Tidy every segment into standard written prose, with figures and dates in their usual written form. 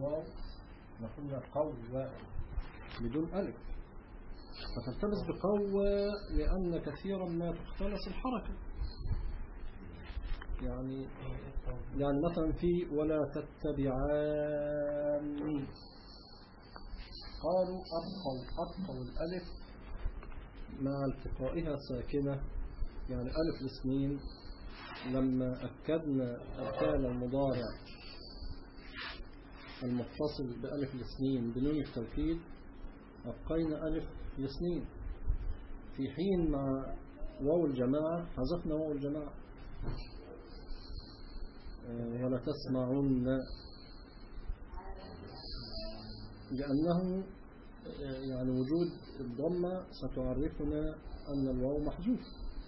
الواو نقول قوة بدون ألف، فتلتبس بقوة لأن كثيرا ما تختلس الحركة. يعني مثلا في ولا تتبعان قالوا أبقوا الألف مع التقائها ساكنة، يعني ألف الاثنين لما أكدنا الفعل المضارع المتصل بألف الاثنين بنون التوكيد أبقينا ألف الاثنين، في حين مع واو الجماعة حذفنا واو الجماعة. ولا تسمعن لأنه يعني وجود الضمة ستعرفنا أن الواو محذوف.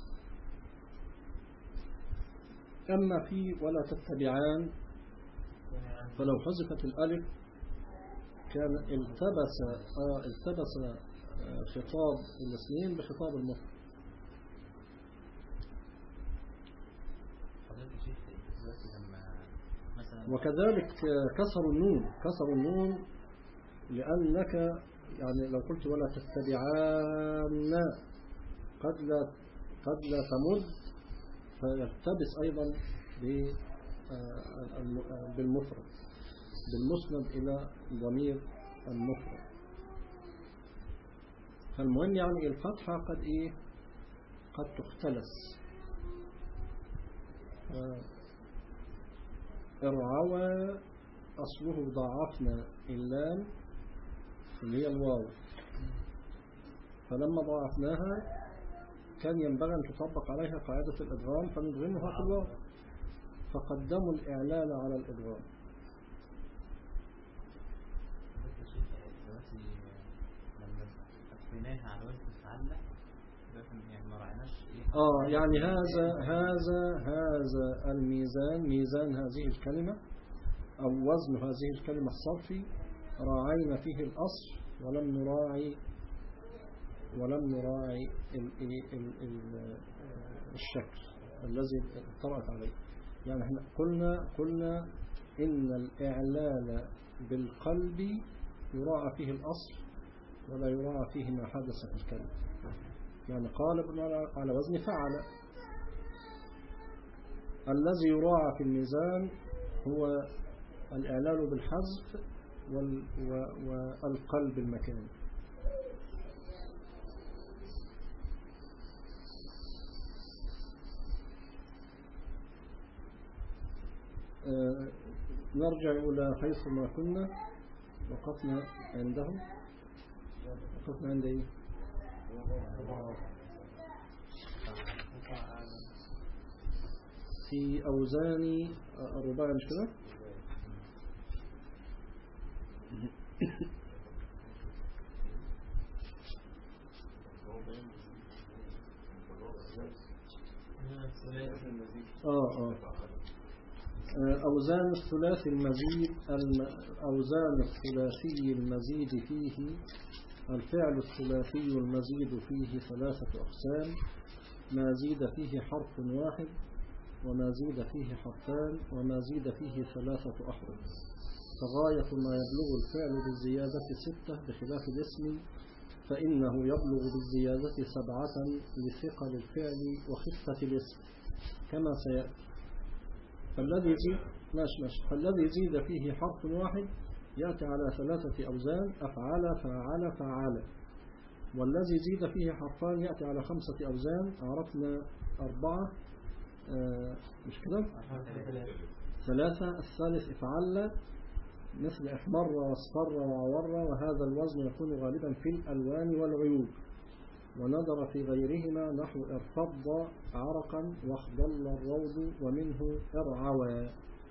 أما في ولا تتبعان فلو حذفت الألف كان التبس خطاب الاثنين بخطاب المفرد. وكذلك كسر النون لأنك يعني لو قلت ولا تتبعان قد لا تمد فيلتبس أيضا بالمفرد بالمسند إلى ضمير المفرد. فالمهم يعني الفتحة قد تختلس. ارعوى أصله ضاعفنا اللام اللي هي الواو، فلما ضاعفناها كان ينبغي أن تطبق عليها قاعدة الإدغام فندغمها في الواو، فقدموا الإعلان على الإدغام. يعني هذا الميزان، ميزان هذه الكلمة أو وزن هذه الكلمة الصرفي راعينا فيه الأصل ولم نراعي الشكل الذي طرأت عليه. يعني احنا قلنا إن الإعلال بالقلب يراعى فيه الأصل ولا يراعى فيه ما حدث في الكلمة. يعني قالب على وزن فعل. الذي يراعى في الميزان هو الإعلال بالحذف والقلب المكاني. نرجع إلى حيث ما كنا وقفنا عندهم. وقفنا عند إيه؟ في أوزان الرباع مش كده؟ أوزان الثلاثي المزيد فيه الفعل الثلاثي المزيد فيه ثلاثة أقسام: ما زيد فيه حرف واحد، وما زيد فيه حرفان، وما زيد فيه ثلاثة أحرف. فغاية ما يبلغ الفعل بالزيادة 6 بخلاف الاسم فإنه يبلغ بالزيادة 7 لثقل الفعل وخفة الاسم كما سيأتي. فالذي زيد فيه حرف واحد يأتي على 3 أوزان: أفعل، فعل، فعل. والذي زيد فيه حرفان يأتي على 5 أوزان. عرفنا 4 مش كده؟ 3. الثالث افعل مثل احمر واصفر وعور، وهذا الوزن يكون غالبا في الألوان والعيوب. ونظر في غيرهما نحو ارفض عرقا واخضل الروض ومنه ارعوى،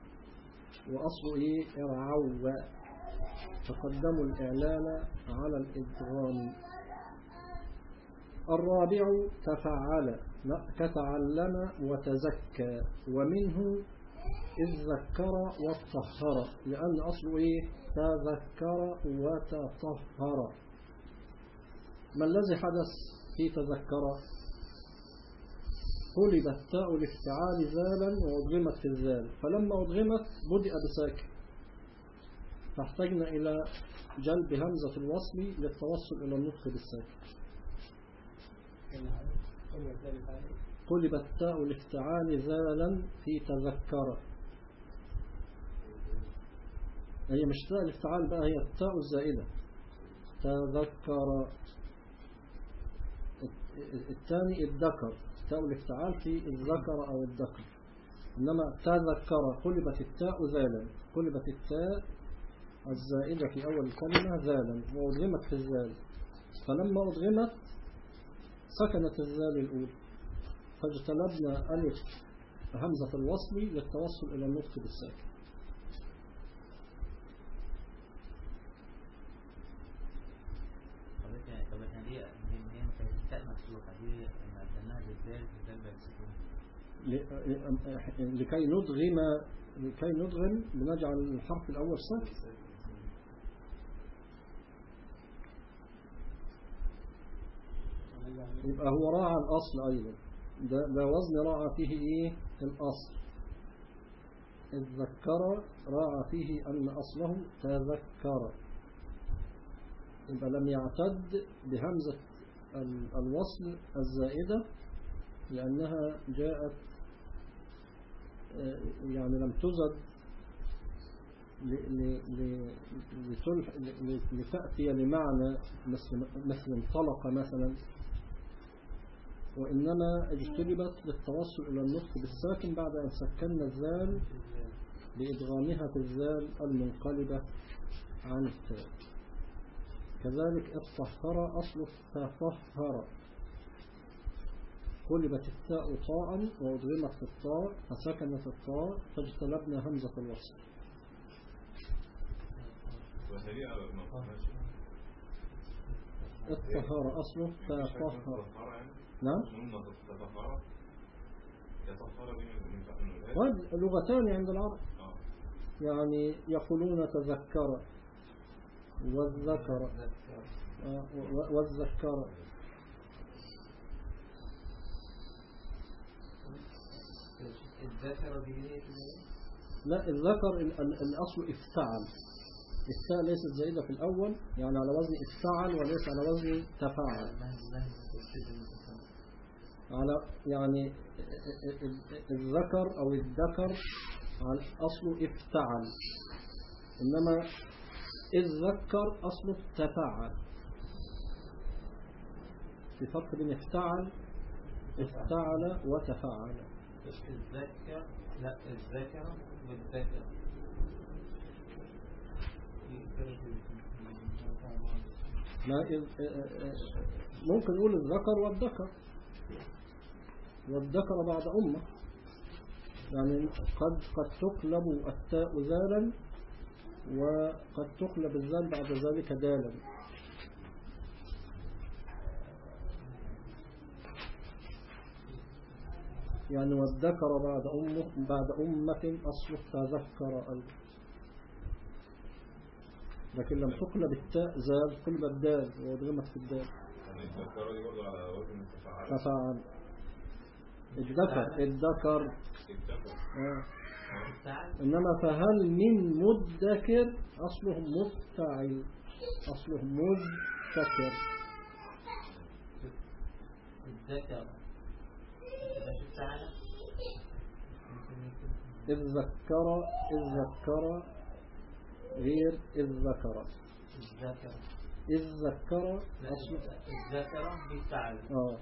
وأصل ارعوى. فقدموا الإعلان على الإدغام. الرابع تفعل كتعلم وتزكى، ومنه إذ ذكر وتطهر، لأن أصله تذكر وتطهر. ما الذي حدث في تذكر؟ قلبت تاء الافتعال ذالا وأضغمت في الذال، فلما أضغمت بدأ بساكن، فاحتجنا إلى جلب همزة الوصل للتوصل إلى النطق بالساكن. قلبت تاء الافتعال ذالا في تذكر. هي مش تاء الافتعال بقى، هي التاء الزائدة تذكر. الثاني الذكر، تاء الافتعال في الذكر أو الذكر، إنما تذكر قلبت التاء ذالا، قلبت التاء الزائدة في أول الكلمة ذالا وأدغمت في الذال، فلما أدغمت سكنت الذال الأولى، فاجتنبنا ألف همزة الوصل للتوصل إلى النطق بالساكن. لكي ندغم بنجعل الحرف الأول ساكن. يبقى هو راعى الأصل أيضا، ده وزن راعى فيه إيه الأصل. الذكر راعى فيه أن أصله تذكر، يبقى لم يعتد بهمزة الوصل الزائدة لأنها جاءت يعني لم تزد لتأتي لمعنى مثل انطلق مثلا، وإنما اجتلبت للتوصل إلى النطق بالساكن بعد أن سكننا الذال بإدغامها في الذال المنقلبة عن التاء. كذلك الطهر أصل التطهر، قلبت التاء طاء وأدغمت في الطاء فسكنت الطاء فاجتلبنا همزة الوصل. الطهر أصله تطهر. نعم لغتان عند العرب، يعني يقولون تذكر والذكر والذكر. لا الذكر الأصل افتعل، التاء ليست زائدة في الأول، يعني على وزن افتعل وليس على وزن تفعل. على يعني الذكر أو الذكر على أصله افتعل، إنما الذكر أصله تفعل. في فرق بين افتعل وتفعل. الذكر لا الذكر والذكر ممكن نقول الذكر والذكر بعد أمة، يعني قد تقلب التاء ذالا وقد تقلب الذال بعد ذلك دالا. يعني والذكر بعد أمة أصله تذكر، لكن لم تقلب التاء زال قلب الدال وادغمت في الدال. الذكر دي برضه على وزن تفعل. الذكر إنما فهل من مدكر أصله مفتعل، أصله مدكر. الذكر الذكر غير الذكر. الذكر أصله الذكر بالفعل.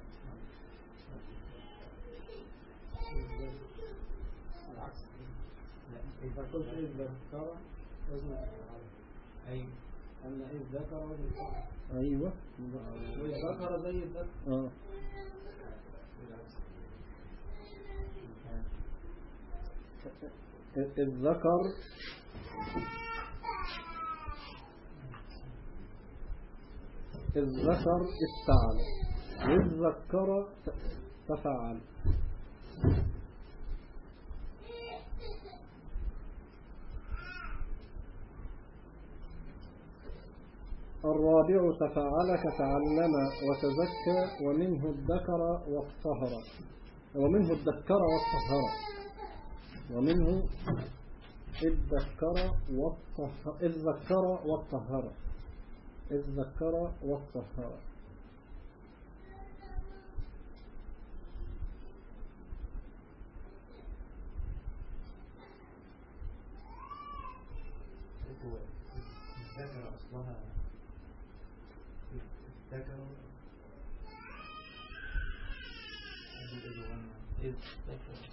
إذا قلت الذكر وزن الفعل. أيوة. أن الذكر وزن الفعل. أيوة. والذكر زي الذكر. الذكر افتعل والذكر تفعل. الرابع تفعل كتعلم وتزكى ومنه الذكر والطهر، ومنه الذكر والطهر، ومنه إذ ذكر والطهر إذ ذكر والطهر. الذكر أصلها الذكر إذ ذكر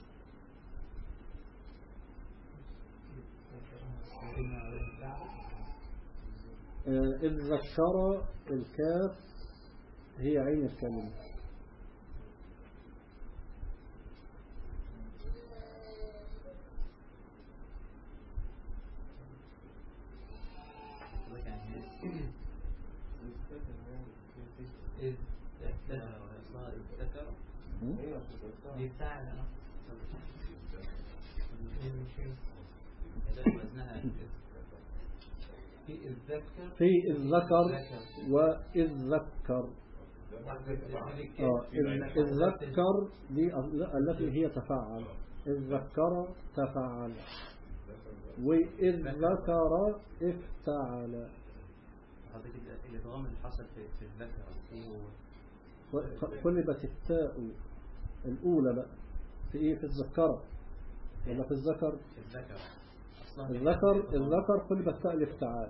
إذ ذكر الكاف هي عين الكلمة. إذ ذكر أصلها إذ ذكر دي بتاعنا في الذكر وإذ ذكر. إذ ذكر دي التي هي تفعل، إذ ذكر تفعل، وإذ ذكر افتعل. الإدغام اللي حصل في الذكر قلبت التاء الأولى بقى في إيه؟ في الذكر ولا في الذكر؟ الذكر قلبت تاء الافتعال،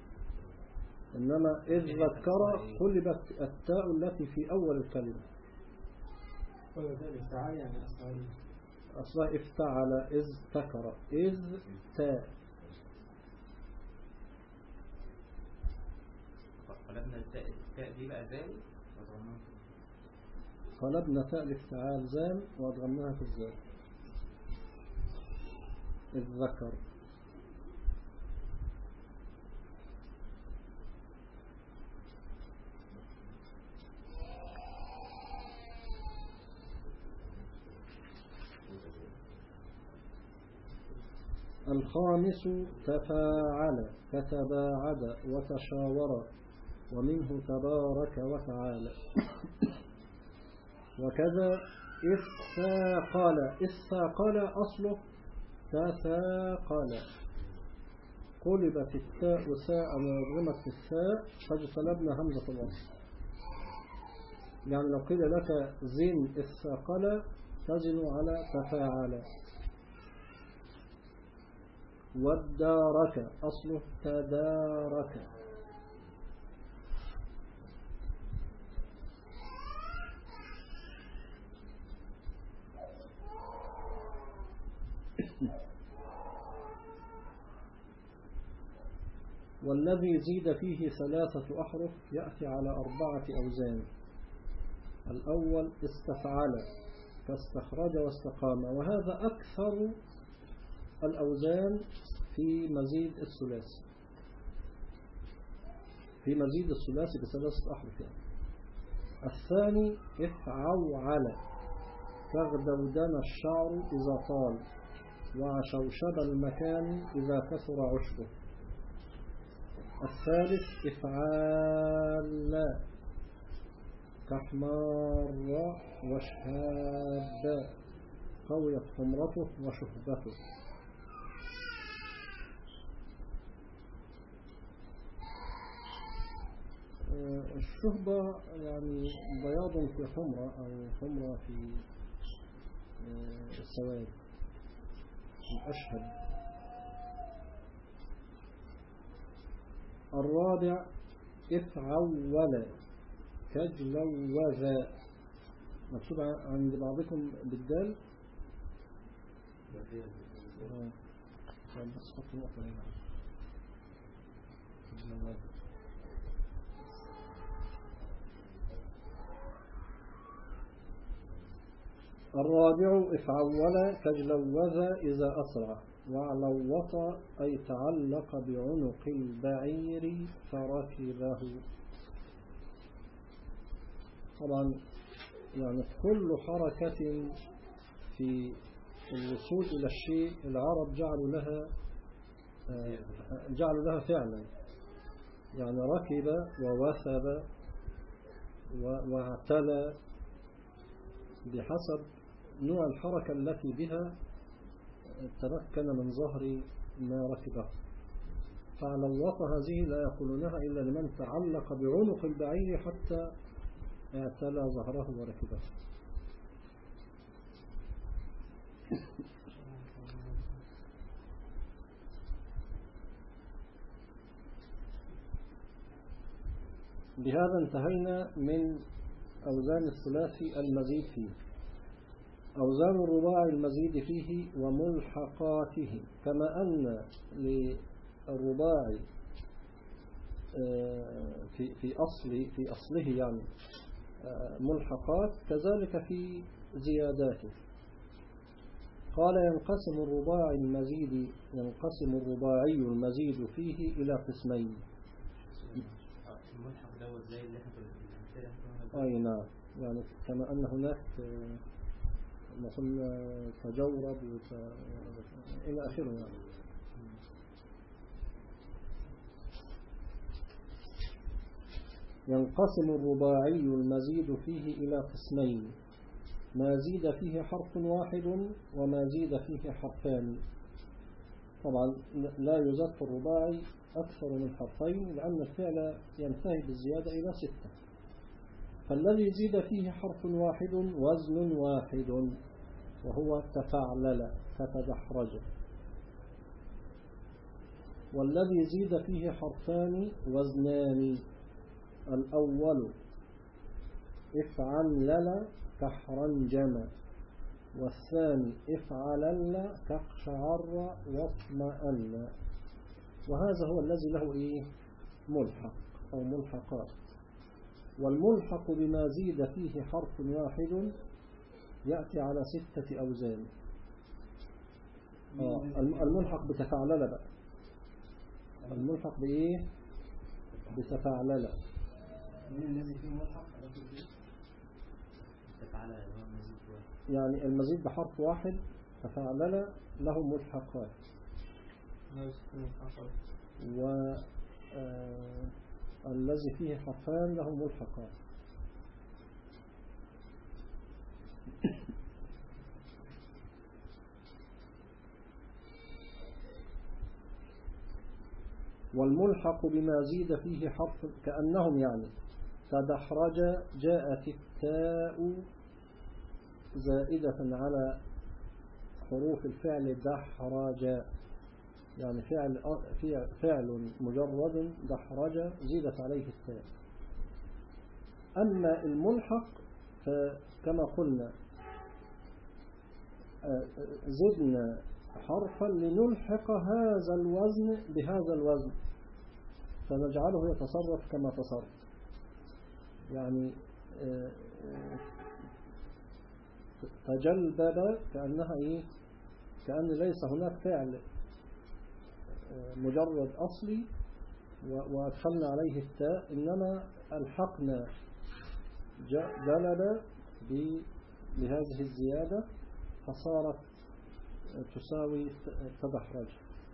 إنما إذ ذكر قلبت التاء التي في أول الكلمة. قلبت الافتعال يعني أصلا افتعل إذ ذكر إذ تاء. قلبنا التاء دي بقى زال قلبنا تاء الافتعال زال وأدغمناها في الزال. إذ ذكر. الخامس تفاعل فتباعد وتشاور ومنه تبارك وتعالى. وكذا الثاقل أصله تثاقل، قلبت التاء ساء وضغمت في الثاء فاجتنبنا همزة الوصل. يعني لو قيل لك زن الثاقل تزن على تفاعل. والدارك أصله تدارك. والذي زيد فيه 3 أحرف يأتي على 4 أوزان. الأول استفعل فاستخرج واستقام، وهذا أكثر الأوزان في مزيد الثلاثي، في مزيد الثلاثي ب3 أحرف يعني. الثاني افعوعل فاغدودن الشعر إذا طال وعشوشب المكان إذا كثر عشبه. الثالث افعال كحمار وشهاب قويت حمرته وشهبته. الشهبة يعني بياض في حمرة أو حمرة في السواد الأشهب. الرابع افعول كجلوذ، مكتوب عند بعضكم بالدال. بس حط نقطة هنا. الرابع افعول كجلوذ إذا أسرع، وعلوط أي تعلق بعنق البعير فركبه. طبعا يعني كل حركة في الوصول إلى الشيء العرب جعلوا لها فعلا، يعني ركب ووثب واعتلى بحسب نوع الحركة التي بها تمكن من ظهر ما ركبه. فعلى الوطى هذه لا يقولونها إلا لمن تعلق بعنق البعير حتى اعتلى ظهره وركبه. بهذا انتهينا من أوزان الثلاثي المزيد فيه. أوزان الرباع المزيد فيه وملحقاته، كما أن للرباع في أصله يعني ملحقات، كذلك في زياداته. قال ينقسم الرباعي المزيد فيه إلى قسمين. الملحق دوت زي اللي احنا أي نعم، يعني كما أن هناك ما قلنا تجورب إلى آخره يعني. ينقسم الرباعي المزيد فيه إلى قسمين: ما زيد فيه حرف واحد وما زيد فيه حرفان. طبعا لا يزاد في الرباعي أكثر من حرفين، لأن الفعل ينتهي بالزيادة إلى 6. فالذي زيد فيه حرف واحد وزن واحد، وهو تفعلل فتدحرج. والذي زيد فيه حرفان وزنان: الأول افعلل كحرنجم، والثاني افعلل كقشعر واطمأن. وهذا هو الذي له ملحق أو ملحقات. والملحق بما زيد فيه حرف واحد يأتي على 6 أوزان. الملحق بتفعلل بقى. الملحق بإيه؟ بتفعلل. مين الذي فيه ملحق؟ يعني المزيد بحرف واحد تفعلل له ملحقات، والذي فيه حرفان له ملحقات. والملحق بما زيد فيه حرف، كأنهم يعني تدحرج جاءت التاء زائدة على حروف الفعل دحرج، يعني فعل مجرد دحرج زيدت عليه التاء. أما الملحق فكما قلنا زدنا حرفا لنلحق هذا الوزن بهذا الوزن، فنجعله يتصرف كما تصرف. يعني تجلبب كأنها كأن ليس هناك فعل مجرد أصلي وأدخلنا عليه التاء، إنما ألحقنا جلب بهذه الزيادة فصارت تساوي تدحرج.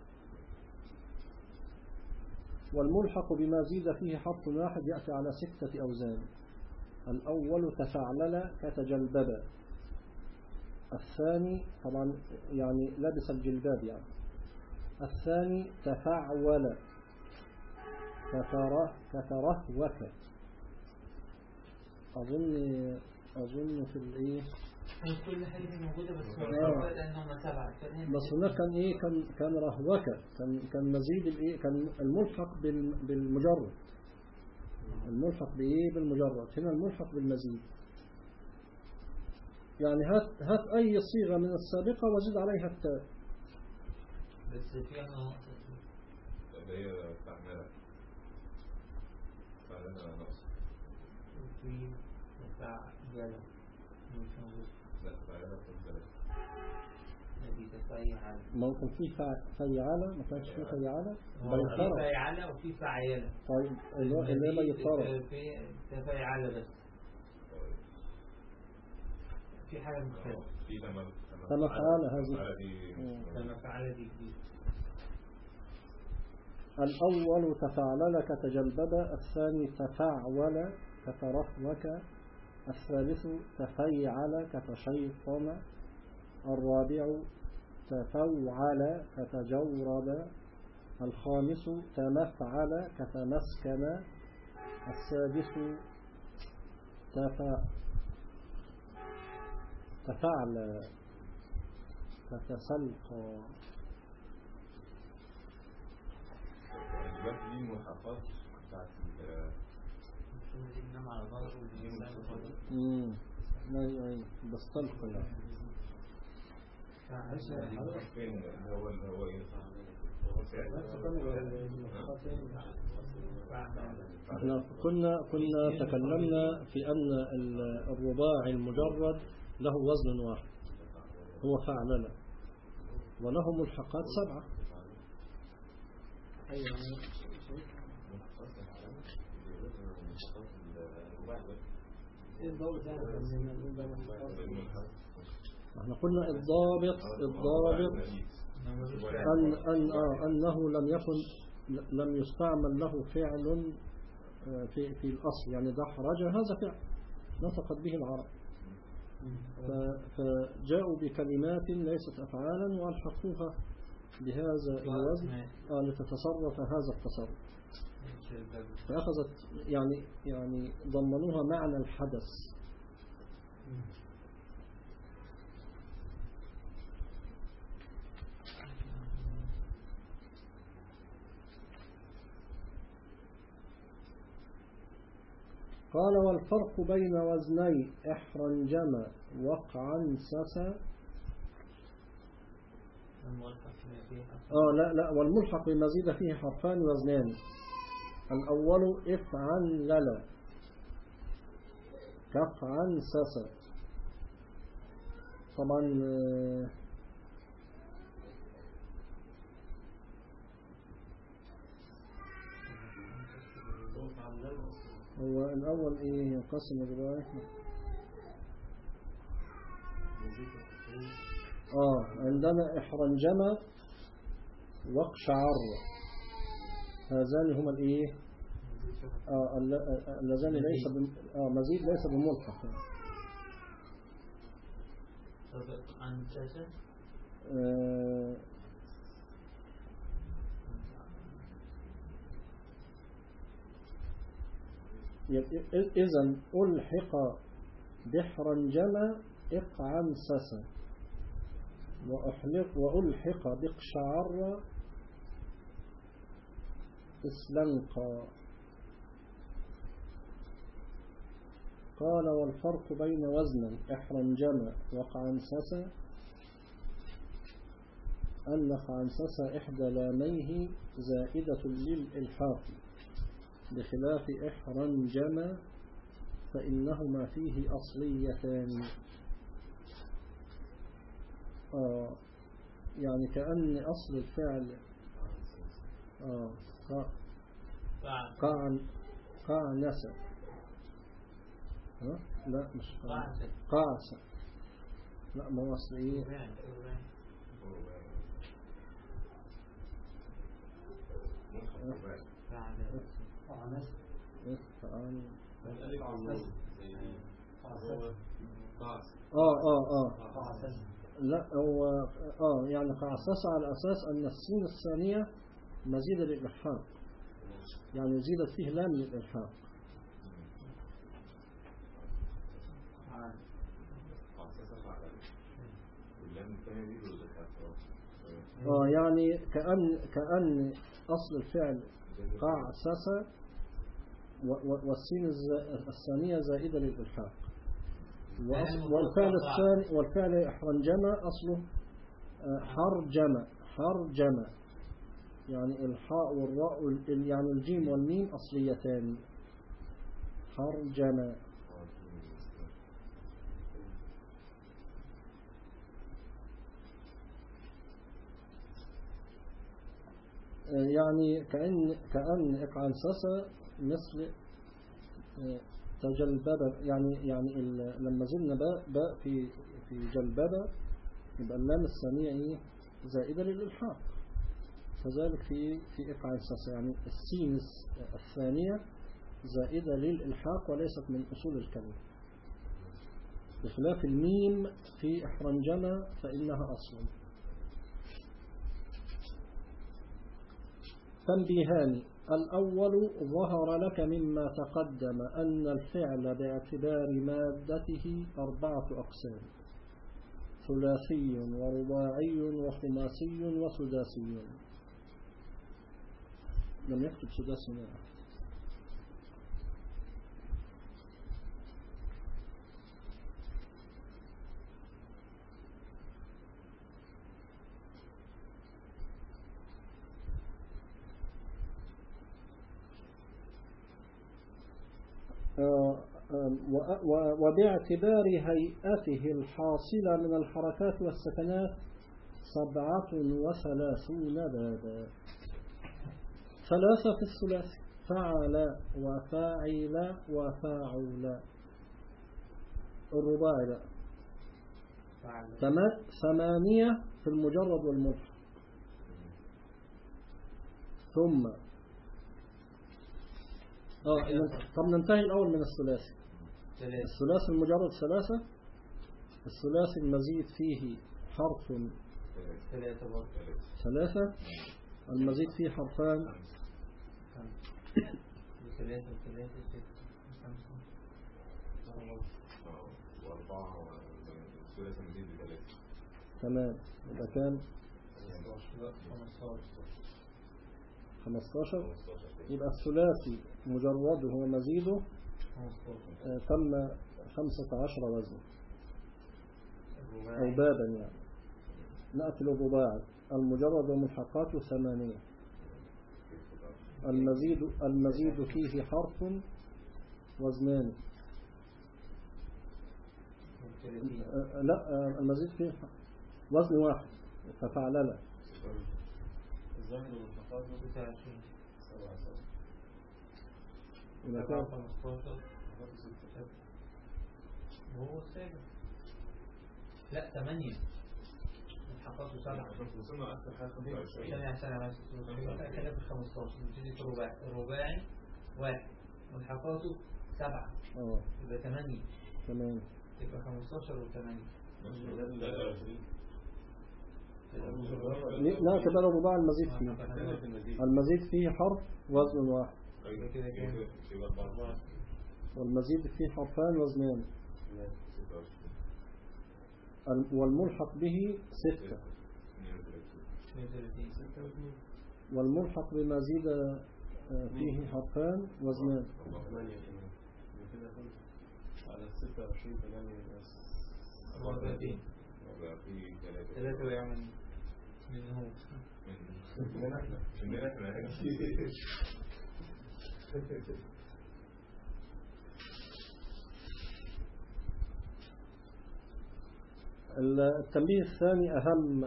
والملحق بما زيد فيه حرف واحد يأتي على 6 أوزان: الأول تفعلل كتجلبب، الثاني طبعا يعني لبس الجلباب يعني، الثاني تفعول كترهوك. أظن في كل حاجة موجودة بس لأنهم 7. بس هناك كان رهوكة، كان مزيد كان الملحق بالمجرد. الملحق بالمجرد، هنا الملحق بالمزيد. يعني هات أي صيغة من السابقة وزد عليها التاء. بس فيها نقص. هي فعلنا نقص. في فعلنا مش موجود. لا فعلنا في دي تفعيل. ممكن في فيعلة، ما كانش في فيعلة. في فيعلة وفي فعيلة. طيب اللي بيطرى في تفعيل بس. في حاجة مختلفة. في تمفعل هذه. تمفعل دي جديد. الأول تفعلل كتجلبب، الثاني تفعول كترهوك، الثالث تفيعل كتشيطن، الرابع تفوعل كتجورد. الخامس تمفعل كتمسكن. السادس تفعل كتسلقى. دلوقتي دي الملحقات بتاعت نعم على ظهر أيوة بستلقى. فين هو ايه؟ احنا كنا تكلمنا في أن الرباعي المجرد له وزن واحد هو فعلل، وله ملحقات 7. احنا قلنا الضابط أنه لم يستعمل له فعل في الأصل، يعني دحرج هذا فعل نطقت به العرب، فجاءوا بكلمات ليست أفعالا وألحقوها بهذا الوزن لتتصرف هذا التصرف، فأخذت يعني ضمنوها معنى الحدث. قال والفرق بين وزني احرنجم وقعنسس. لا والملحق بمزيد فيه حرفان وزنان. الأول افعنلل كقعنسس. طبعا هو الأول إيه ينقسم الرواية؟ عندنا إحرنجم وقشعر، هذان هما الإيه اللذان ليس مزيد ليس بملحق. إذن ألحق بحرنجم إقعنسس، وألحق بقشعر إسلنقا. قال والفرق بين وزن إحرنجم وقعنسس أن قعنسس إحدى لاميه زائدة للإلحاق، بخلاف إحرنجم فإنهما فيه أصليتان. يعني كأن أصل الفعل قعنس. لا مش قعس، لا ما هو أصل إيه لا هو يعني قعسس على أساس أن السين الثانية مزيدة للإلحاق، يعني زيدت فيه لام للإلحاق. يعني كأن أصل الفعل قعسس والسين الثانية زائدة للإلحاق، والفعل إحرنجم أصله حرجم، يعني الحاء والراء يعني الجيم والميم أصليتان. حرجم. يعني كأن إقعنسس مثل تجلبب، يعني لما زلنا باء في جلببة يبقى اللام الثانية ايه زائدة للإلحاق، كذلك في إقعنسس يعني السين الثانية زائدة للإلحاق وليست من أصول الكلمة، بخلاف الميم في إحرنجم فإنها أصل. تنبيهان. الأول: ظهر لك مما تقدم أن الفعل باعتبار مادته 4 أقسام: ثلاثي ورباعي وخماسي وسداسي. لم يكتب سداسي معه. وباعتبار هيئته الحاصلة من الحركات والسكنات 37 بابا. 3 في الثلاثي: فعل وفاعل وفاعل. الرباعي لا. 8 في المجرد والملحق. ثم طب ننتهي الأول من الثلاثي. الثلاثي المجرد 3. الثلاثي المزيد فيه حرف 3. المزيد فيه حرفان 3 تمام. يبقى كام؟ 15. يبقى الثلاثي مجرده ومزيده تم 15 وزن أو بابا يعني. نأتي للرباعي: المجرد وملحقاته 8. المزيد فيه حرف وزنان. لا، المزيد فيه وزن واحد ففعلنا. الزمن والملحقاته 29 إذا كان 15 وهو السابع. لا 8 ملحقاته 7. وصلنا أكثر حاجة 25. ثانية 15 نبتدي الرباعي 1 ملحقاته 7 يبقى 8. تمام. يبقى 15 و8 لا كده الرباعي المزيد فيه. المزيد فيه حرف وزن واحد. والمزيد فيه حرفان وزنان. والملحق به 6. والملحق بما زيد فيه حرفان وزنان. على 26 34 3 ويعمل منه التنبيه الثاني أهم.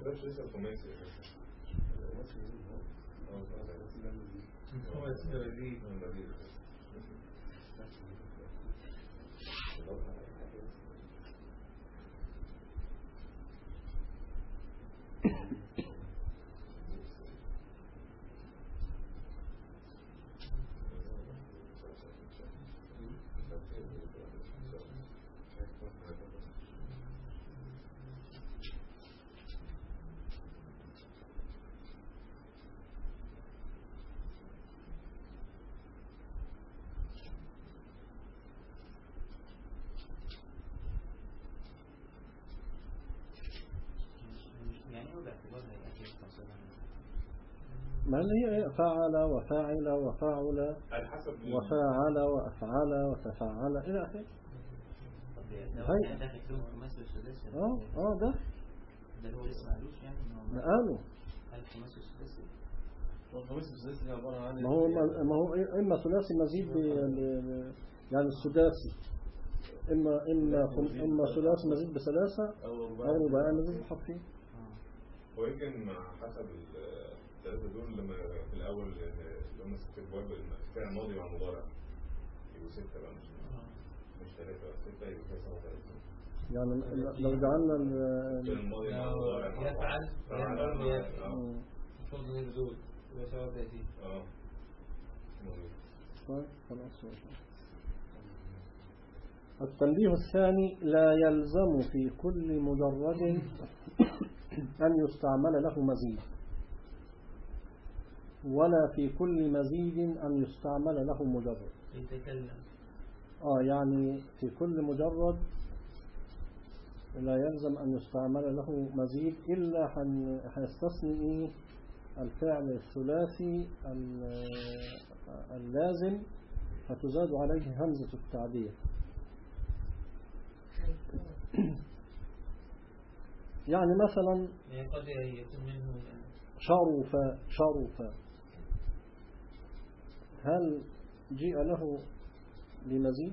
ما هي فعل وفاعل وفاعل وفاعل وأفعل وتفعل إلى آخره. ده هو لسه معلوش يعني قالوا الخماسي والسداسي. والخماسي والسداسي عبارة عن ما هو إما ثلاثي مزيد يعني السداسي إما ثلاثي مزيد بثلاثة أو رباعي مزيد بحرفين. ويمكن حسب الثلاثة دول لما في الأول لما استكبار بالفعل الماضي مع المضارع يبقوا 6 بقى مش 3 6 يبقوا 37. يعني لو جعلنا الماضي مع المضارع يفعل المفروض غير دول يبقى 37. طيب خلاص. التنبيه الثاني: لا يلزم في كل مجرد أن يستعمل له مزيد، ولا في كل مزيد أن يستعمل له مجرد. يتكلم. يعني في كل مجرد لا يلزم أن يستعمل له مزيد إلا هيستثني الفعل الثلاثي اللازم فتزاد عليه همزة التعدية. يعني مثلا قد يكون منه شرف هل جاء له لمزيد؟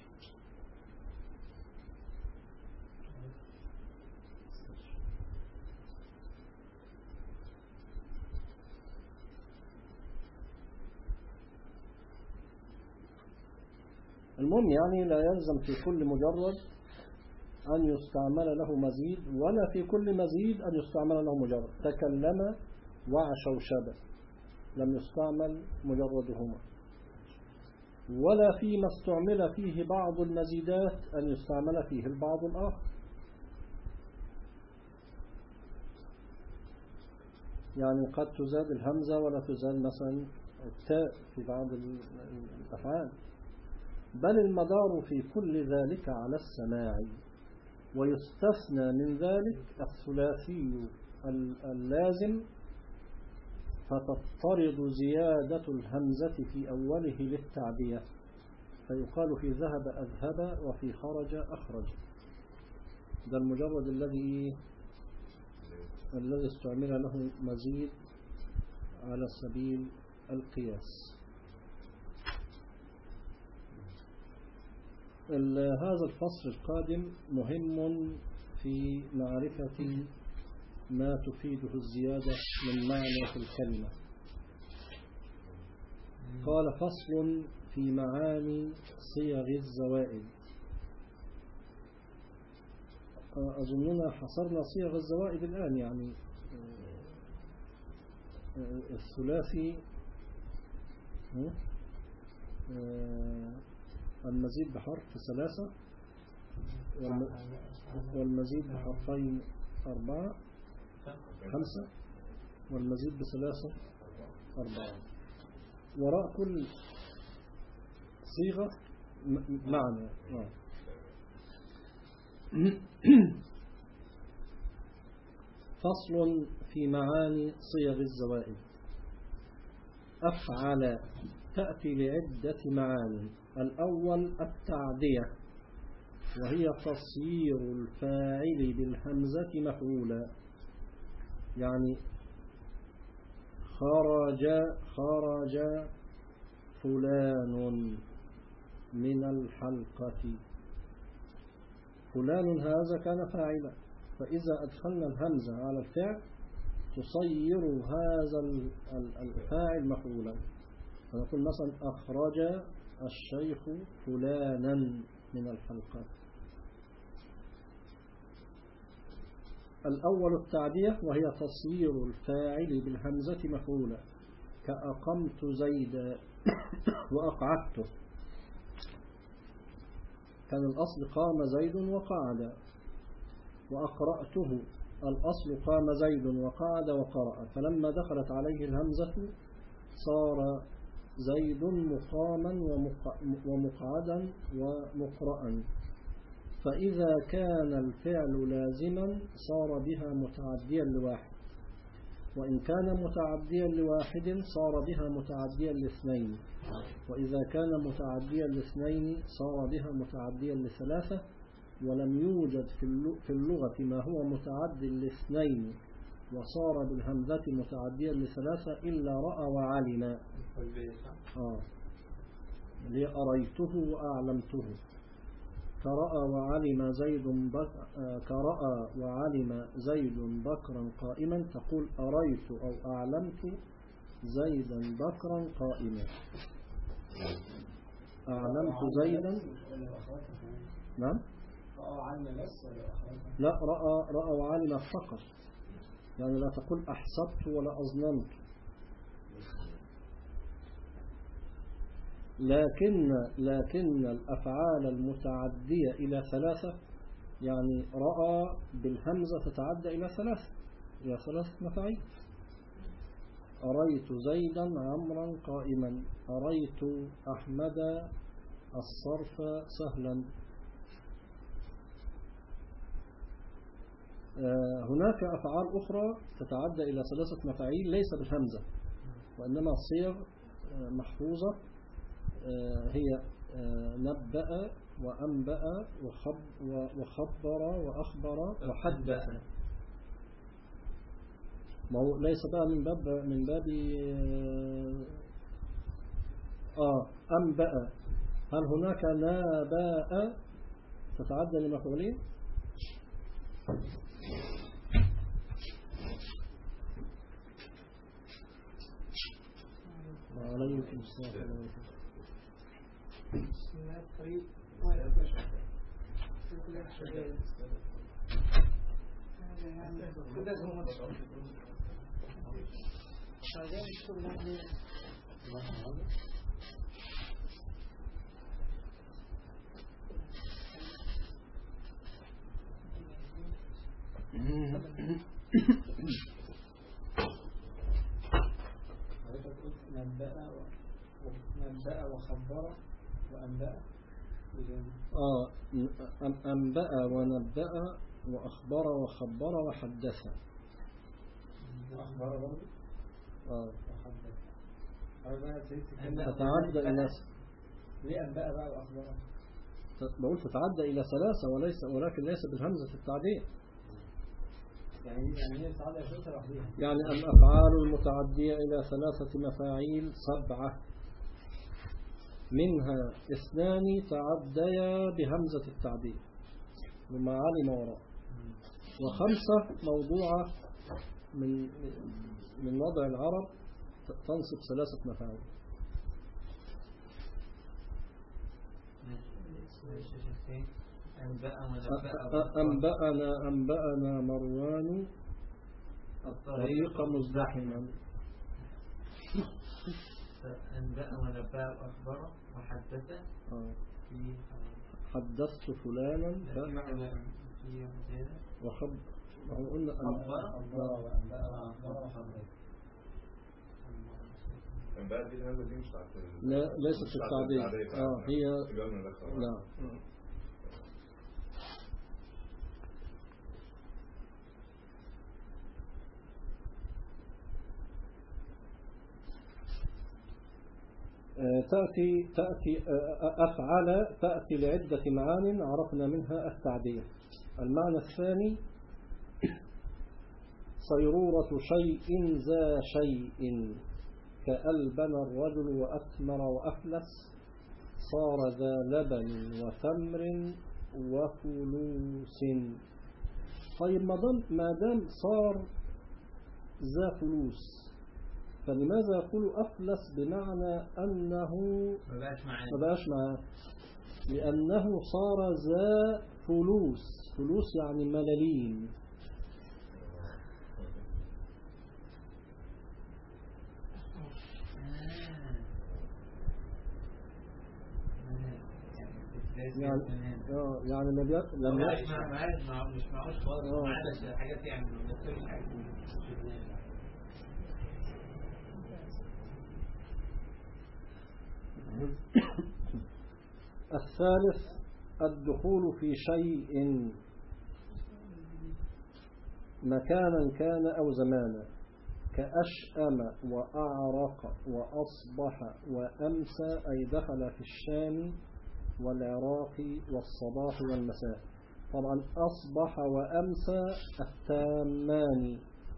المهم يعني لا يلزم في كل مجرد أن يستعمل له مزيد ولا في كل مزيد أن يستعمل له مجرد. تكلم وعشوشب لم يستعمل مجردهما، ولا فيما استعمل فيه بعض المزيدات أن يستعمل فيه البعض الآخر. يعني قد تزاد الهمزة ولا تزاد مثلا التاء في بعض الأفعال. بل المدار في كل ذلك على السماع، ويستثنى من ذلك الثلاثي اللازم فتضطرد زيادة الهمزة في أوله للتعدية، فيقال في ذهب أذهب وفي خرج أخرج. ده المجرد الذي استعمل له مزيد على سبيل القياس. هذا الفصل القادم مهم في معرفة ما تفيده الزيادة من معنى في الكلمة. قال فصل في معاني صيغ الزوائد. أظننا حصرنا صيغ الزوائد الآن، يعني الثلاثي المزيد بحرف 3 والمزيد بحرفين 4 5 والمزيد ب3 4. وراء كل صيغة معنى. فصل في معاني صيغ الزوائد. أفعل تأتي لعدة معاني. الأول التعدية، وهي تصير الفاعل بالهمزة مفعولا، يعني خرج فلان من الحلقة. فلان هذا كان فاعلا، فإذا أدخلنا الهمزة على الفعل تصير هذا الفاعل مفعولا، فنقول مثلا أخرج الشيخ فلانا من الحلقة. الأول التعدية، وهي تصير الفاعل بالهمزة مفعولا، كأقمت زيدا وأقعدته. كان الأصل قام زيد وقعد. وأقرأته، الأصل قام زيد وقعد وقرأ، فلما دخلت عليه الهمزة صار زيد مقاما ومقعدا ومقرأا. فإذا كان الفعل لازما صار بها متعديا لواحد، وإن كان متعديا لواحد صار بها متعديا لاثنين، وإذا كان متعديا لاثنين صار بها متعديا لثلاثة. ولم يوجد في اللغة ما هو متعد لاثنين وصار بالهمزة متعديا لثلاثة إلا رأى وعلم. لأريته وأعلمته. كرأى وعلم زيد بكرا قائما، تقول أريت أو أعلمت زيدا بكرا قائما. أعلمت زيدا. نعم. لا، رأى وعلم فقط، يعني لا تقول أحسبت ولا أظننت. لكن الأفعال المتعدية إلى ثلاثة، يعني رأى بالهمزة تتعدى إلى ثلاثة مفاعيل. أريت زيدا عمرا قائما، أريت أحمد الصرف سهلا. هناك أفعال أخرى تتعدى إلى 3 مفاعيل ليس بالهمزة، وإنما صيغ محفوظة، هي نبأ وأنبأ وخبر وأخبر وحدث. ما هو ليس بقى من باب أنبأ. هل هناك نباء تتعدى لمفعولين؟ وعليكم السلام. نبأ وخبر وأنبأ. أنبأ ونبأ وأخبر وخبر وحدث. أخبر برضه. وحدث. تتعدى إلى ليه أنبأ بقى وأخبر؟ بقول تتعدى إلى 3 ولكن ليس بالهمزة التعدية. يعني هي تتعدى إلى 3 لوحدها. يعني الأفعال المتعدية إلى 3 مفاعيل 7، منها 2 تعديا بهمزة التعدية وما علم وراء، و5 موضوعة من وضع العرب تنصب 3 مفاعيل. أنبأنا مروان الطريق مزدحما. أنبأ ونبأ وأخبر وحدث. حدثت فلانا وخبر. قلنا أنبأ دي الهمزة دي مش بتاعت لا، ليست في التعديل. هي لا. تأتي أفعل تأتي لعدة معان عرفنا منها التعدية. المعنى الثاني صيرورة شيء ذا شيء، كألبن الرجل وأثمر وأفلس، صار ذا لبن وتمر وفلوس. طيب ما دام صار ذا فلوس، فلماذا يقول أفلس بمعنى أنه ما بقاش معاه؟ لأنه صار ذا فلوس. فلوس يعني ملالين. يعني لم مش معوش خالص، معلش حاجات يعني ما تسويش حاجة. الثالث الدخول في شيء مكانا كان أو زمانا، كأشأم وأعرق وأصبح وأمسى، أي دخل في الشام والعراق والصباح والمساء. طبعا أصبح وأمسى التامان.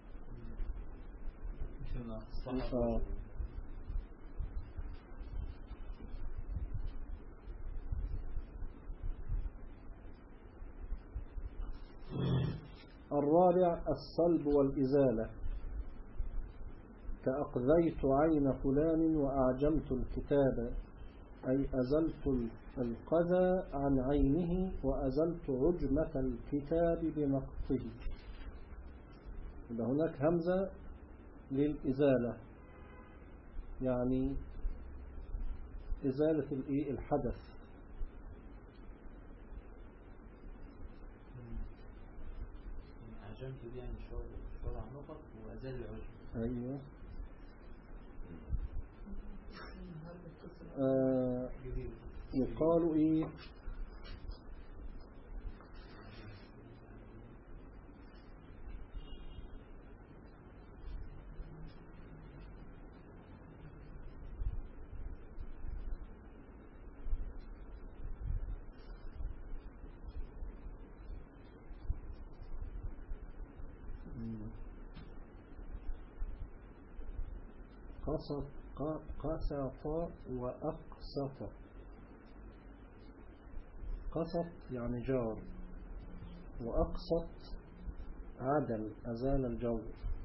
الرابع الصلب والإزالة، كأقذيت عين فلان وأعجمت الكتاب، أي أزلت القذى عن عينه وأزلت عجمة الكتاب بنقطه. يبقى هناك همزة للإزالة، يعني إزالة الحدث. عجمت دي يعني شغل عن نقط وأزال العجم. أيوة. قالوا إيه؟ قسط وأقسط. قسط يعني جار، وأقسط عدل أزال الجور.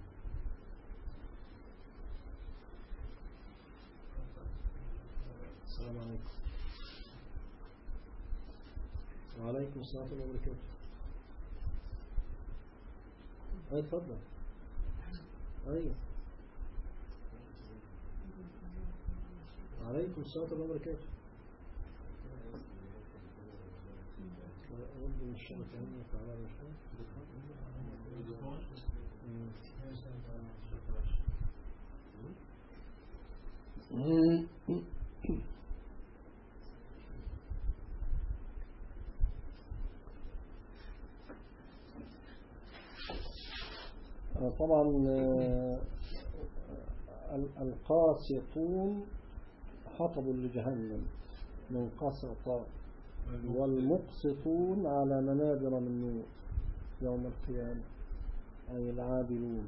السلام عليكم. وعليكم السلام ورحمة الله وبركاته. أي تفضل. أيوه. عليكم السلام ورحمة الله وبركاته. أود من الشبكة هنا تعالى مشروع. طبعا القاسطون حطب لجهنم من قسط، والمقسطون على منابر من نور يوم القيامة أي العادلون.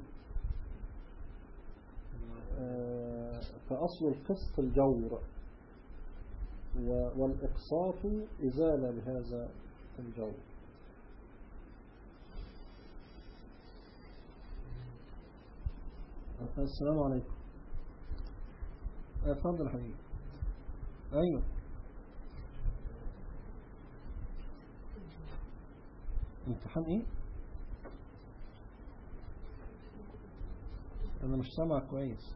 فأصل القسط الجور، والإقساط إزالة لهذا الجور. السلام عليكم. اتفضل حبيبي. ايوه امتحان ايه؟ انا مش سامع كويس.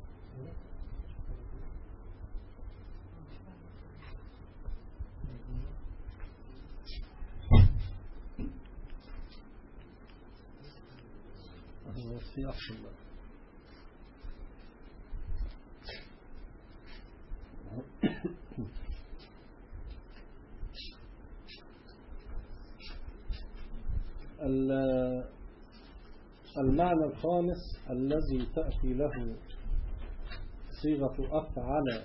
هو السياق كله. المعنى الخامس الذي تأتي له صيغة أفعل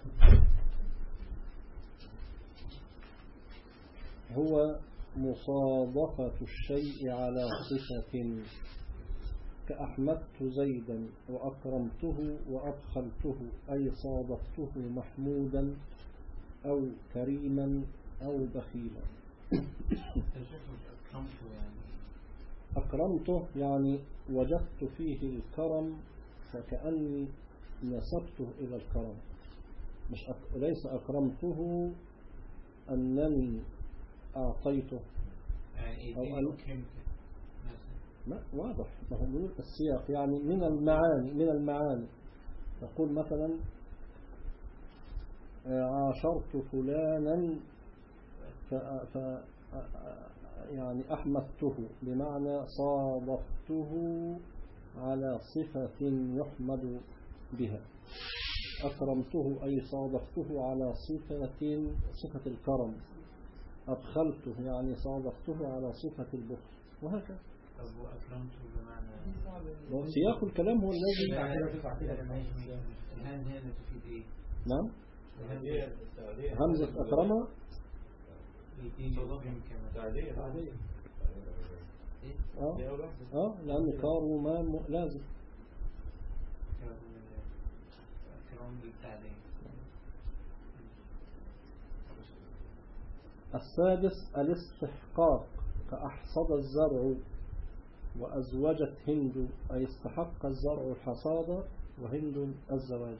هو مصادفة الشيء على صفة، كأحمدت زيدا وأكرمته وأدخلته، أي صادفته محمودا أو كريما أو بخيلا. أكرمته يعني وجدت فيه الكرم، فكأني نسبته إلى الكرم، ليس أكرمته أنني أعطيته أو أن لا واضح. ما هو من السياق يعني من المعاني تقول مثلا عاشرت فلانا يعني أحمدته بمعنى صادفته على صفة يحمد بها. أكرمته أي صادفته على صفة الكرم. أدخلته يعني صادفته على صفة البخل، وهكذا. أكرمته بمعنى سياق الكلام هو الذي نعم. همزة أكرمه لأن كرم لازم. السادس الاستحقاق، كأحصد الزرع وأزوجت هند، أي استحق الزرع الحصاد وهند الزواج.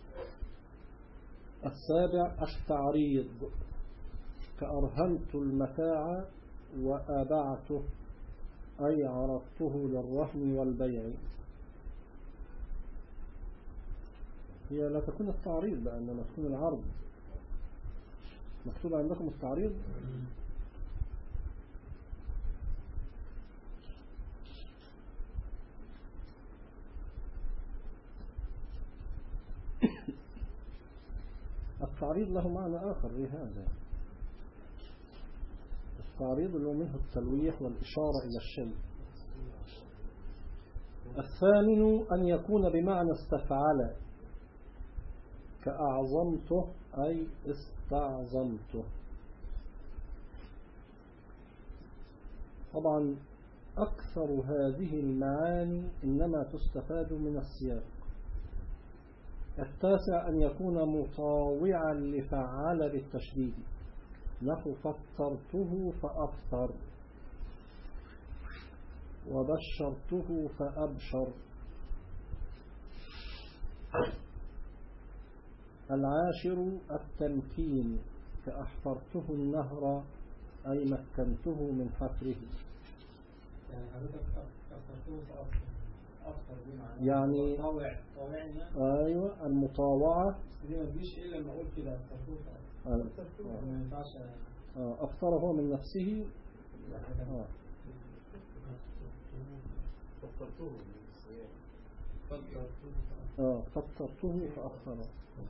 السابع التعريض، كأرهنت المتاع وأبعته، أي عرضته للرهن والبيع. هي لا تكون التعريض بأنما تكون العرض. مكتوب عندكم التعريض؟ التعريض له معنى آخر لهذا. تعريض اللي هو منه التلويح والإشارة إلى الشيء. الثامن أن يكون بمعنى استفعل كأعظمته أي استعظمته. طبعا أكثر هذه المعاني إنما تستفاد من السياق. التاسع أن يكون مطاوعا لفعل بالتشديد، نحو فطرته فأفطر وبشرته فأبشر. العاشر التمكين كأحفرته النهر أي مكنته من حفره. يعني حضرتك أفطرته فأفطر بمعنى يعني طاوعني. أيوة المطاوعة. دي ما تجيش إلا لما أقول كده أفطرته فأفطر. ما ينفعش. أفطر هو من نفسه. فطرته فأفطر.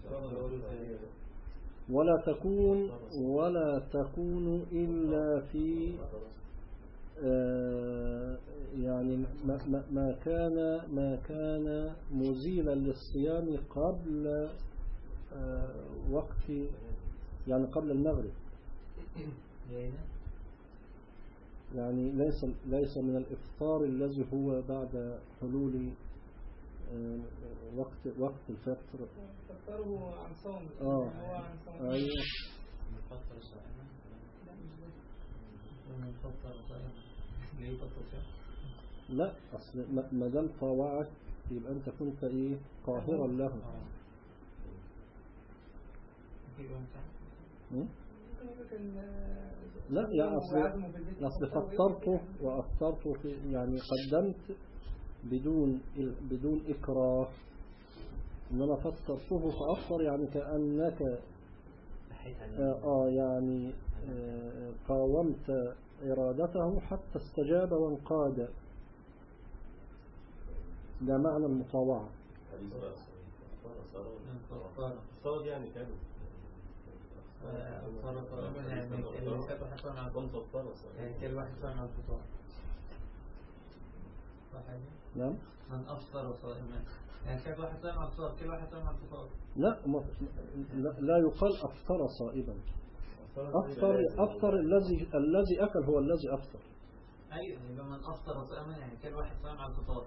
ولا تكون إلا في يعني ما كان مزيلا للصيام قبل وقت، يعني قبل المغرب، يعني ليس من الإفطار الذي هو بعد حلول وقت الفطر. فطره عن صوم. هو عن صوم. أيوة. مفطر صائما. مفطر صائما. ليه يفطر صائما؟ لا، أصل ما دام طاوعك يبقى أنت كنت إيه قاهرا له. لا يا أصل فطرته وأفطرته في، يعني قدمت بدون إكراه، إنما فطرته فأفطر يعني كأنك يعني قاومت إرادته حتى استجاب وانقاد. ده معنى المطاوعة. صار يعني كانوا كل واحد صائم على الفطار. نعم. من أفطر صائما، يعني كل واحد صائم على الفطار، كل واحد صائم على الفطار. لا يقال أفطر صائما. أفطر الذي أكل هو الذي أفطر. أيوة، يبقى من أفطر صائما يعني كل واحد صائم على الفطار.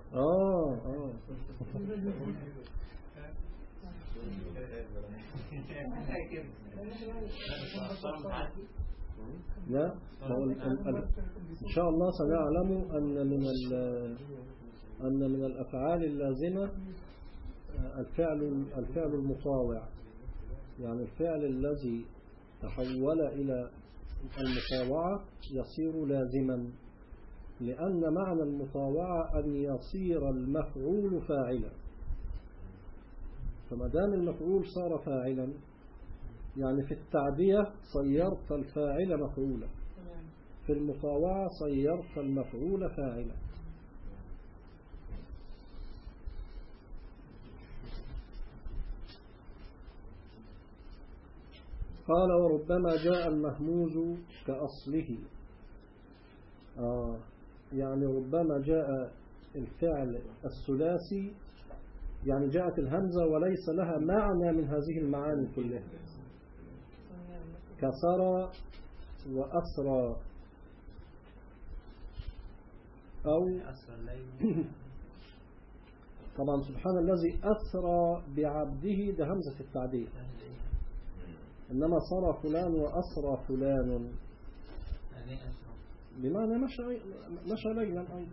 لا، إن شاء الله سنعلم أن من الأفعال اللازمة الفعل المطاوع، يعني الفعل الذي تحول إلى المطاوعة يصير لازما، لأن معنى المطاوعة أن يصير المفعول فاعلا. فما دام المفعول صار فاعلا، يعني في التعدية صيرت الفاعل مفعولا، في المطاوعة صيرت المفعول فاعلا. قال وربما جاء المهموز كأصله. يعني ربما جاء الفعل الثلاثي، يعني جاءت الهمزة وليس لها معنى من هذه المعاني كلها، كسرى وأسرى أو طبعا سبحان الذي أسرى بعبده ده همزة التعديل، إنما صرى فلان وأسرى فلان بمعنى مشى ليلا أيضا.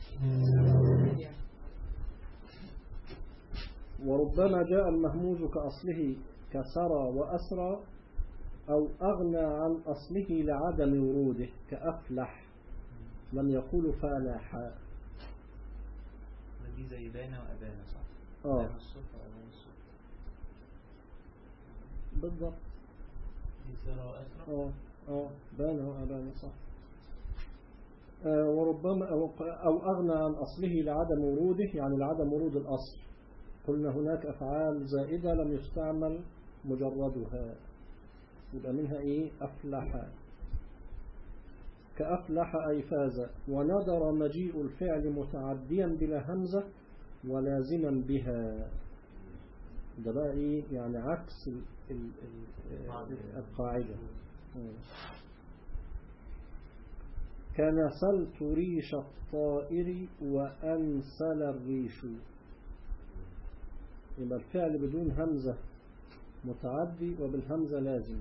وربما جاء المهموز كأصله كسرى وأسرى أو أغنى عن أصله لعدم وروده كأفلح، لم يقول فالح. دي زي بانا وأبانا صح؟ بان الصبح وأبان الصبح بالضبط. دي سرى وأسرى. بانا وأبانا صح. وربما أو أغنى عن أصله لعدم وروده، يعني لعدم ورود الأصل. قلنا هناك أفعال زائدة لم يستعمل مجردها، يبقى منها إيه؟ أفلح. كأفلح أي فاز. وندر مجيء الفعل متعديا بلا همزة ولازما بها. ده بقى إيه يعني عكس القاعدة. كنسلت ريش الطائر وأنسل الريش. يبقى الفعل بدون همزة متعدي وبالهمزة لازم.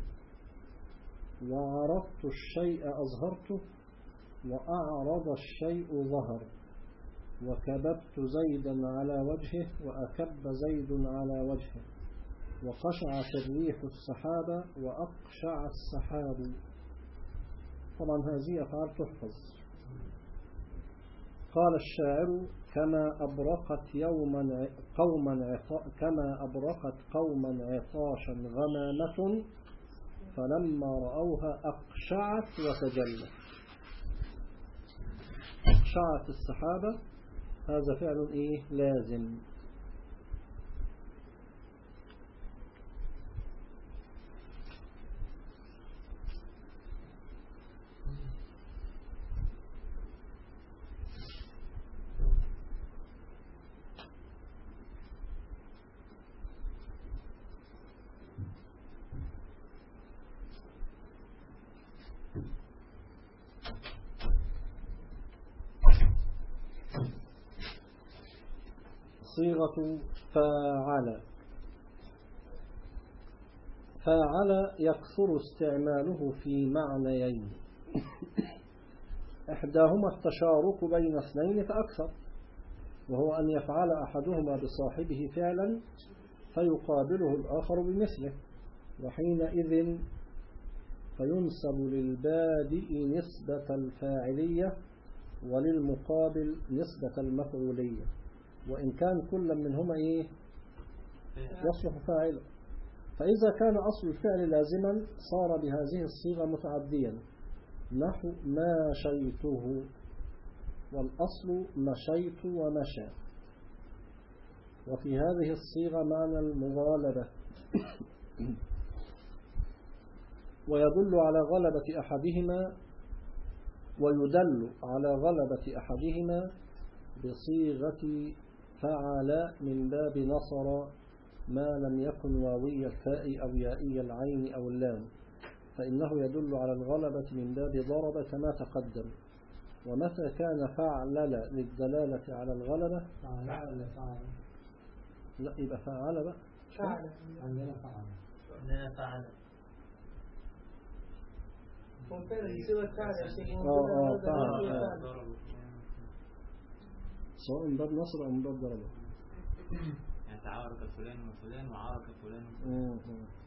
وعرضت الشيء أظهرته وأعرض الشيء ظهر. وكببت زيدا على وجهه وأكب زيد على وجهه. وقشعت الريح السحاب وأقشع السحاب. طبعا هذه أفعال تحفظ. قال الشاعر كما أبرقت قوما عطاشا غمامة فلما رأوها أقشعت وتجلت. أقشعت السحابة هذا فعل إيه لازم. صيغة فاعل. فاعل يكثر استعماله في معنيين. إحداهما التشارك بين اثنين فأكثر، وهو أن يفعل أحدهما بصاحبه فعلا فيقابله الآخر بمثله، وحينئذ فينسب للبادئ نسبة الفاعلية وللمقابل نسبة المفعولية، وإن كان كل منهما إيه يصلح فاعلا. فإذا كان أصل الفعل لازما صار بهذه الصيغة متعديا، نحو ماشيته، والأصل مشيت ومشى. وفي هذه الصيغة معنى المغالبة، ويدل على غلبة أحدهما بصيغة فعل من باب نصر ما لم يكن واوي الفاء أو يائي العين أو اللام، فإنه يدل على الغلبة من باب ضرب كما تقدم. ومتى كان فعلل للدلالة على الغلبة لا يبقى فعل بقى عندنا فعل سواء من باب نصر أو من باب ضرب. يعني تعارك فلان وفلان وعارك فلان.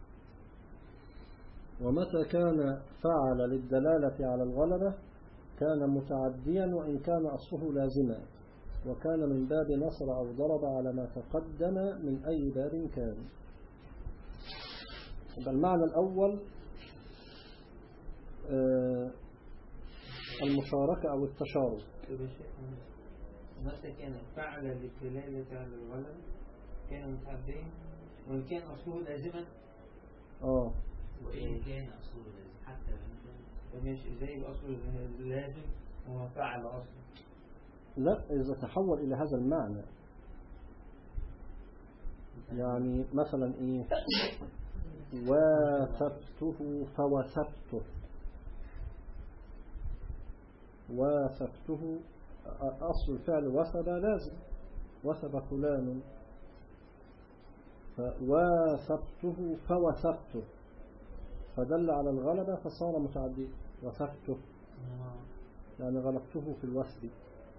ومتى كان فعل للدلالة على الغلبة كان متعديا وإن كان أصله لازما، وكان من باب نصر أو ضرب على ما تقدم من أي باب كان. المعنى الأول المشاركة أو التشارك. متى كان فعل للدلالة على الغلبة كان متعديا وإن كان أصله لازما. وإن كان أصله لازم حتى ماشي ازاي الأصل لازم هو فعل أصلا؟ لا، إذا تحول إلى هذا المعنى، يعني مثلا إيه وثبته فوثبته. وثبته أصل الفعل وثب لازم، وثب فلان، وثبته فوثبته فدل على الغلبة فصار متعدي. وثبته يعني غلبته في الوثب.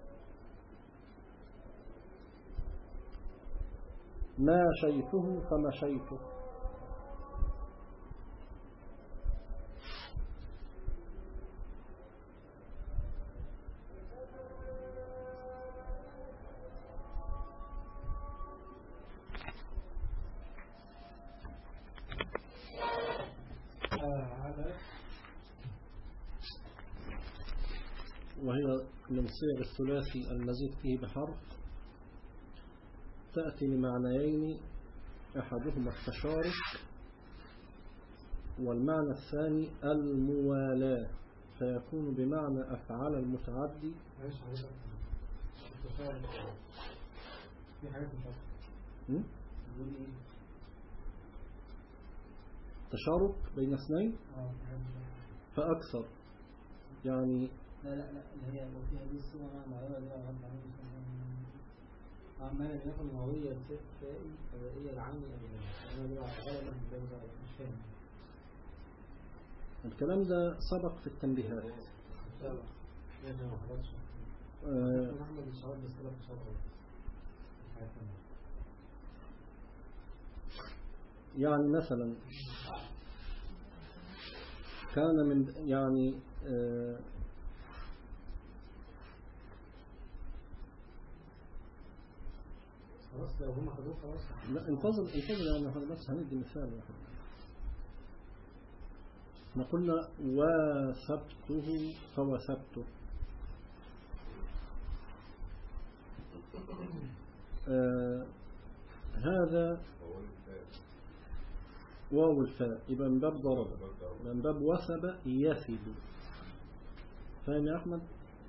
ماشيته فمشيته. وهي من صيغ الثلاثي المزيد فيه بحرف، تأتي لمعنيين، أحدهما التشارك والمعنى الثاني الموالاة. فيكون بمعنى أفعال المتعدي. معلش حضرتك التشارك في حاجات مش عارفة بيقول ايه؟ تشارك بين اثنين في حاجات مش عارفة. فأكثر، يعني لا اللي هي وفيها دي الصورة مع المعلومة دي غلط عنه عمال ياخد الهوية الفائي الهوية العامية أنا دي بعتقد مش فاهم الكلام ده سبق في التنبيهات. لازم ما حضرتش أحمد الشعار بس كده في شرعه. يعني مثلا كان من يعني خلاص لو هم خدوه خلاص. لا انتظر يعني احنا بس هندي مثال واحد. احنا قلنا وثبته فوثبته. هذا واو الفاء يبقى من باب ضرب، من باب وثب يثب. فاهم يا أحمد؟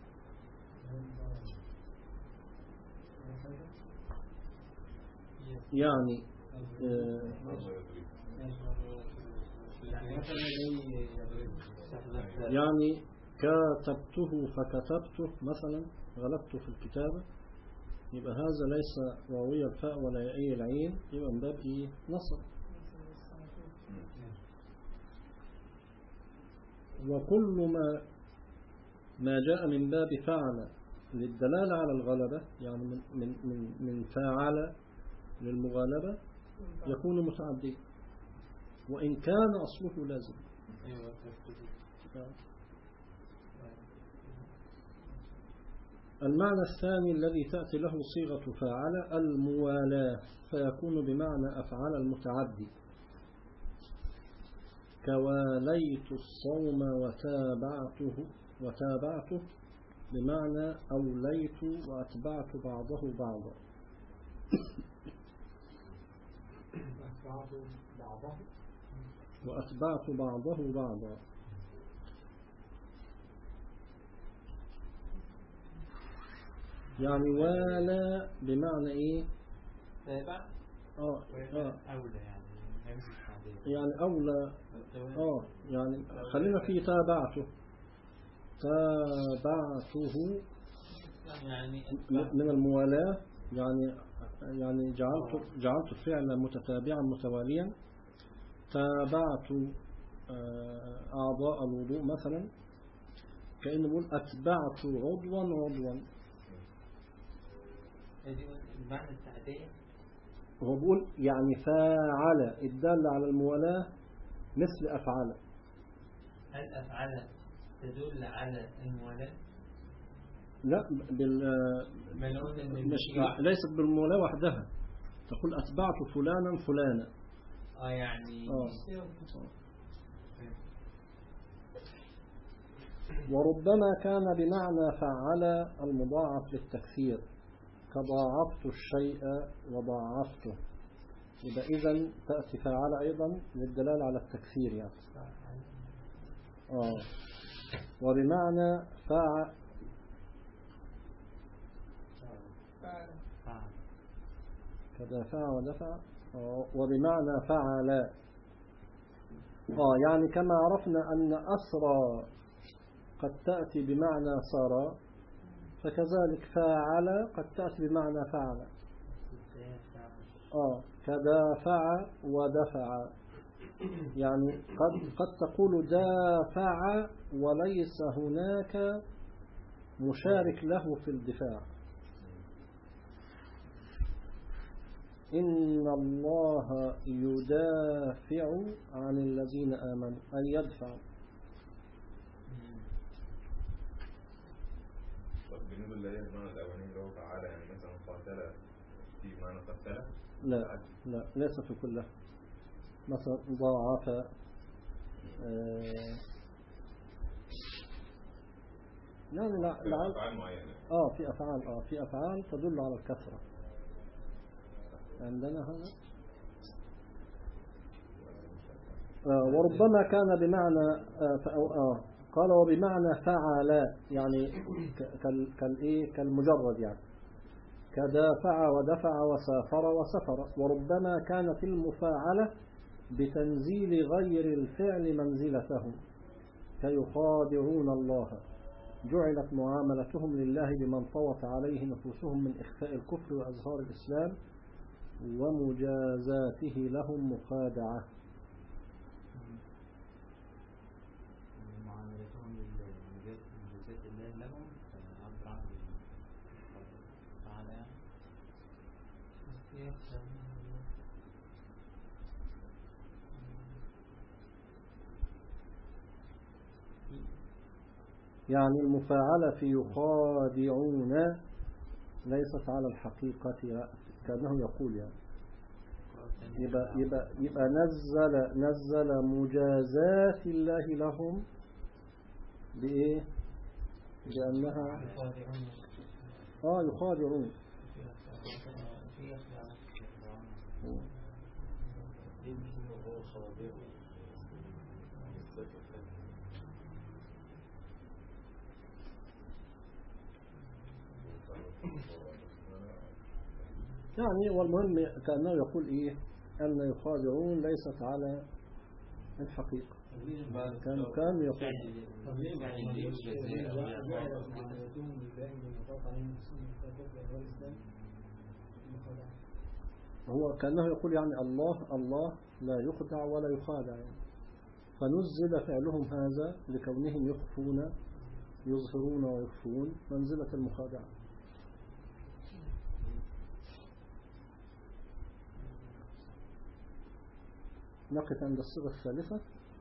يعني يعني كتبته فكتبته مثلا، غلبته في الكتابة، يبقى هذا ليس واوي الفاء ولا يائي العين، يبقى من باب ايه؟ نصب. وكل ما جاء من باب فعل للدلالة على الغلبة، يعني من فاعل للمغالبة يكون متعدي وإن كان أصله لازم. المعنى الثاني الذي تأتي له صيغة فاعل الموالاة، فيكون بمعنى أفعال المتعدي، كواليت الصوم وتابعته بمعنى أوليت وأتبعت بعضه بعضا. وأتبعت بعضه بعضا. يعني والى بمعنى ايه؟ تابع أولى يعني أولى يعني خلينا في تابعته يعني من الموالاة، يعني جعلت فعلا متتابعا متواليا. تابعت أعضاء الوضوء مثلا، كأنه يقول أتبعت عضوا. المعنى التعدية هو بيقول يعني فاعل الدالة على الموالاة مثل أفعل. هل أفعل تدل على الموالاة؟ لا ليست بالموالاة وحدها، تقول أتبعت فلانا يعني وربما كان بمعنى فعل المضاعف للتكثير، كضاعفت الشيء وضاعفته، يبقى إذن تأتي فعل أيضا للدلالة على التكثير يعني. وبمعنى فعل كدافع ودفع، وبمعنى فعل يعني كما عرفنا أن أسرى قد تأتي بمعنى سرى، فكذلك فاعل قد تأتي بمعنى فعل. كدافع ودفع، يعني قد تقول دافع وليس هناك مشارك له في الدفاع. إن الله يدافع عن الذين آمنوا، أي يدفع. بالنسبة لله المعنى الأولاني اللي هو تعالى، يعني مثلا قاتل في معنى قتل؟ لا ليس في كلها. مثلا ضاعف، يعني لا أفعال معينة. في أفعال تدل على الكثرة عندنا هذا. وربما كان بمعنى قال وبمعنى فعل يعني كالمجرد يعني كدافع ودفع وسافر وسفر. وربما كانت المفاعلة بتنزيل غير الفعل منزلتهم كيخادعون الله، جعلت معاملتهم لله بمن طوت عليه نفوسهم من إخفاء الكفر وإظهار الإسلام ومجازاته لهم مخادعة. معاملتهم لمجازات الله لهم عبر عن تعالى يعني المفاعلة في يخادعون ليست على الحقيقة، كأنه يقول يعني يبقى نزل مجازات الله لهم بإيه؟ بأنها يخادعون. يعني والمهم كأنه يقول إيه؟ أن يخادعون ليست على الحقيقة. كان يقول هو كأنه يقول يعني الله لا يخدع ولا يخادع يعني. فنزل فعلهم هذا لكونهم يخفون يظهرون ويخفون منزلة المخادعة. نقف عند الصيغة الثالثة.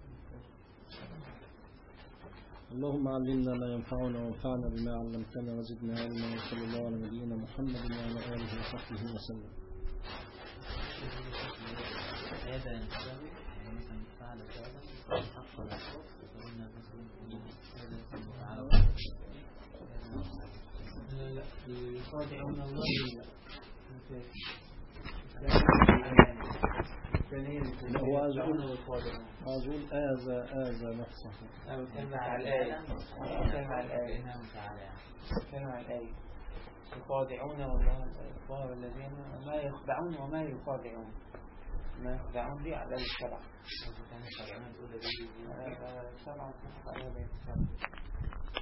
اللهم علمنا ما ينفعنا وانفعنا بما علمتنا وزدنا علما، وصلى الله على نبينا محمد وعلى آله وصحبه وسلم. هذا ينتبه مثلا فعل فعلا حق الأشخاص وقلنا مثلا هذا فعل لا يخادعون الله هو أقول آذى نفسه أو كلمة على الآية يخادعون والله الذين ما يخدعون وما يخادعون. ما يخدعون دي على الشرع. كان يخدعون الأولى دي الشرع